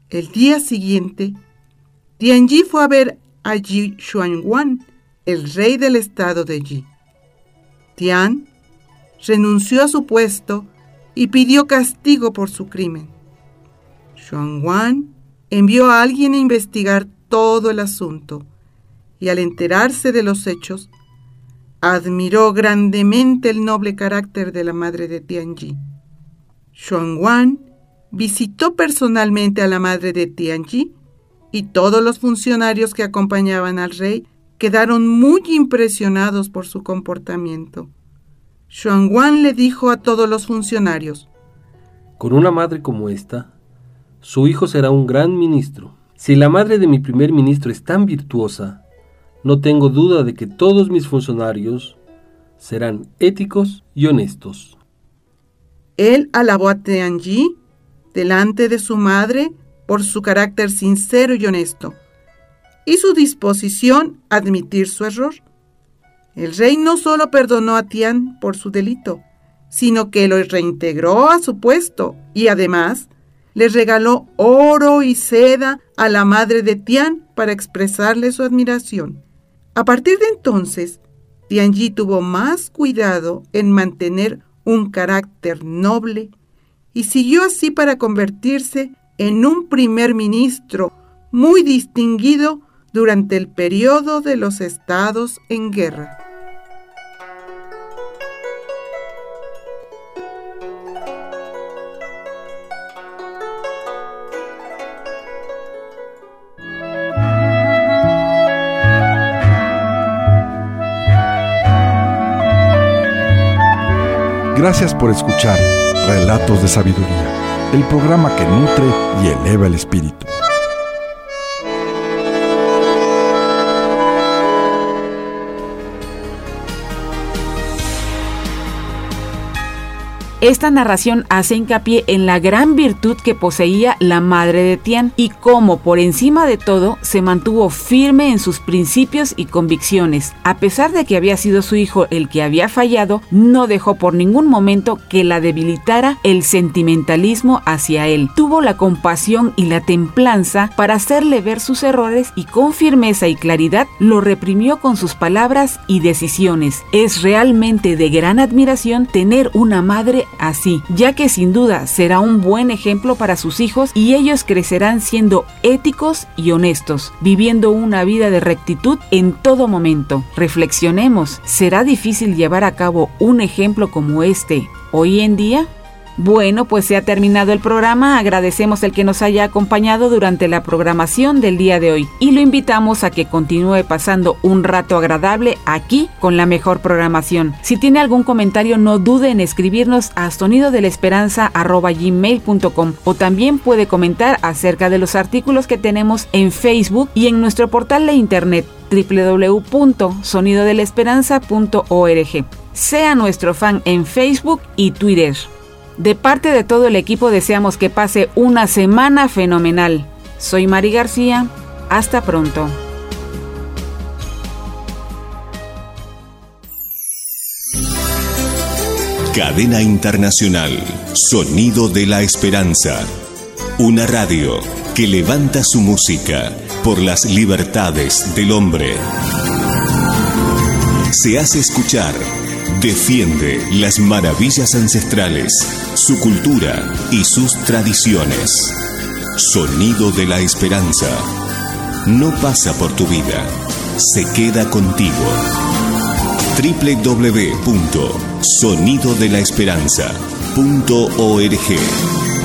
El día siguiente, Tianji fue a ver a Yi Xuanwan, el rey del estado de Yi. Tian renunció a su puesto y pidió castigo por su crimen. Xuanwan envió a alguien a investigar todo el asunto y al enterarse de los hechos, admiró grandemente el noble carácter de la madre de Tianji. Xuanwan visitó personalmente a la madre de Tianji y todos los funcionarios que acompañaban al rey quedaron muy impresionados por su comportamiento. Xuanwan le dijo a todos los funcionarios: con una madre como esta, su hijo será un gran ministro. Si la madre de mi primer ministro es tan virtuosa, no tengo duda de que todos mis funcionarios serán éticos y honestos. Él alabó a Tianji delante de su madre por su carácter sincero y honesto y su disposición a admitir su error. El rey no solo perdonó a Tian por su delito, sino que lo reintegró a su puesto y además le regaló oro y seda a la madre de Tian para expresarle su admiración. A partir de entonces, Tianji tuvo más cuidado en mantener un carácter noble y siguió así para convertirse en un primer ministro muy distinguido durante el periodo de los estados en guerra. Gracias por escuchar Relatos de Sabiduría, el programa que nutre y eleva el espíritu. Esta narración hace hincapié en la gran virtud que poseía la madre de Tian y cómo, por encima de todo, se mantuvo firme en sus principios y convicciones. A pesar de que había sido su hijo el que había fallado, no dejó por ningún momento que la debilitara el sentimentalismo hacia él. Tuvo la compasión y la templanza para hacerle ver sus errores y con firmeza y claridad lo reprimió con sus palabras y decisiones. Es realmente de gran admiración tener una madre así, ya que sin duda será un buen ejemplo para sus hijos y ellos crecerán siendo éticos y honestos, viviendo una vida de rectitud en todo momento. Reflexionemos, ¿será difícil llevar a cabo un ejemplo como este hoy en día? Bueno, pues se ha terminado el programa. Agradecemos el que nos haya acompañado durante la programación del día de hoy y lo invitamos a que continúe pasando un rato agradable aquí con la mejor programación. Si tiene algún comentario, no dude en escribirnos a sonidodelesperanza@gmail.com o también puede comentar acerca de los artículos que tenemos en Facebook y en nuestro portal de internet www.sonidodelesperanza.org. Sea nuestro fan en Facebook y Twitter. De parte de todo el equipo deseamos que pase una semana fenomenal. Soy Mari García. Hasta pronto. Cadena Internacional. Sonido de la Esperanza. Una radio que levanta su música por las libertades del hombre. Se hace escuchar. Defiende las maravillas ancestrales, su cultura y sus tradiciones. Sonido de la Esperanza. No pasa por tu vida, se queda contigo. www.sonidodelaesperanza.org